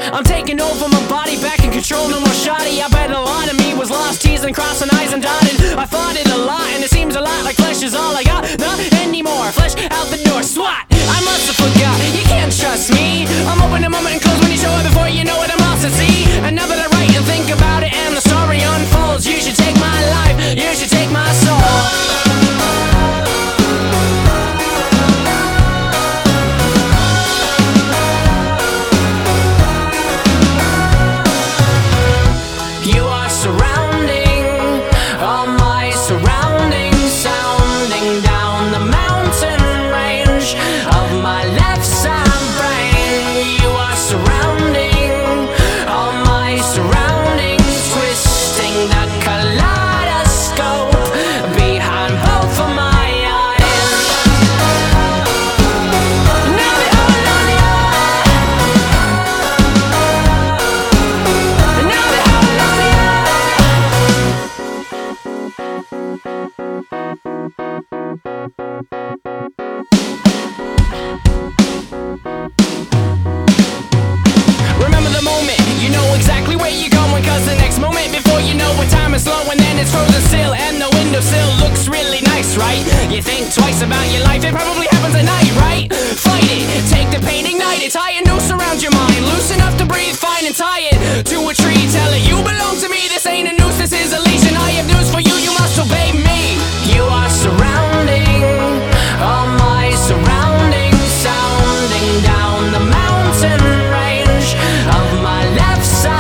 I'm taking over my body, back in control, no more shoddy. I bet a lot of me was lost, T's and crossing I's and dotted. I fought it a lot, and it seems a lot like flesh is all I got. Not anymore, flesh out the door, swat. I must have forgot, you can't trust me. I'm open a moment and close when you show it before you know it, I'm lost at sea. And now that I write and think about it and the story unfolds, you should take my life, you should take my soul. Exactly where you're going, cause the next moment before you know it, time is slow and then it's frozen still. And the windowsill looks really nice, right? You think twice about your life, it probably happens at night, right? Fight it, take the pain, ignite it, tie a noose around your mind, loose enough to breathe fine and tie it to a tree. Tell it you belong to me, this ain't a noose, this is a leash. And I have news for you, you must obey me. You are surrounding all my surroundings, sounding down the mountain range of my left side.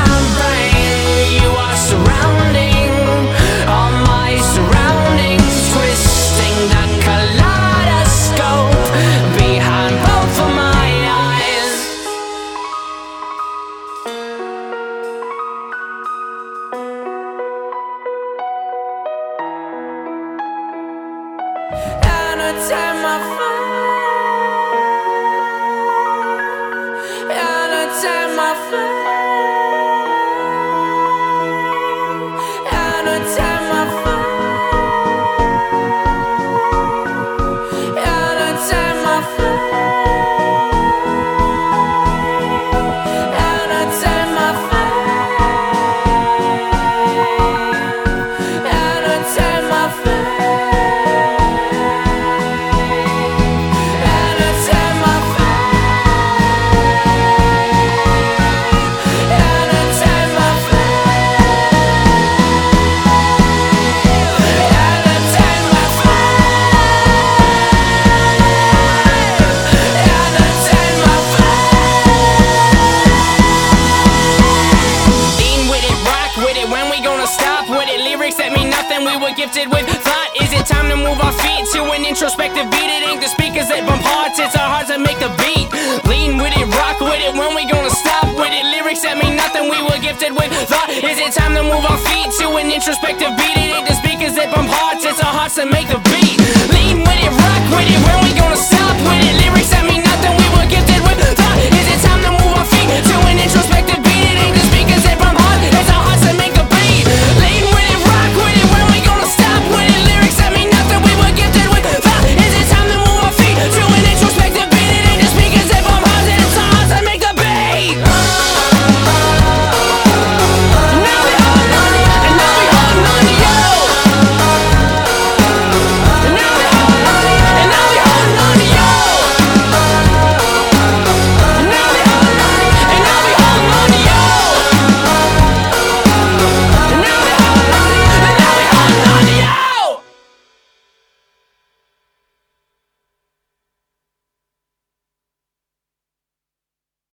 Anytime I fall, anytime I fall, anytime I fall, anytime I fall, anytime I fall, anytime I fall. Gifted with thought, is it time to move our feet to an introspective beat? It ain't the speakers that bump hearts, it's our hearts that make the beat. Lean with it, rock with it, when we gonna stop with it? Lyrics that mean nothing, we were gifted with thought. Is it time to move our feet to an introspective beat? It ain't the speakers that bump hearts, it's our hearts that make the beat. Lean with it, rock with it, when we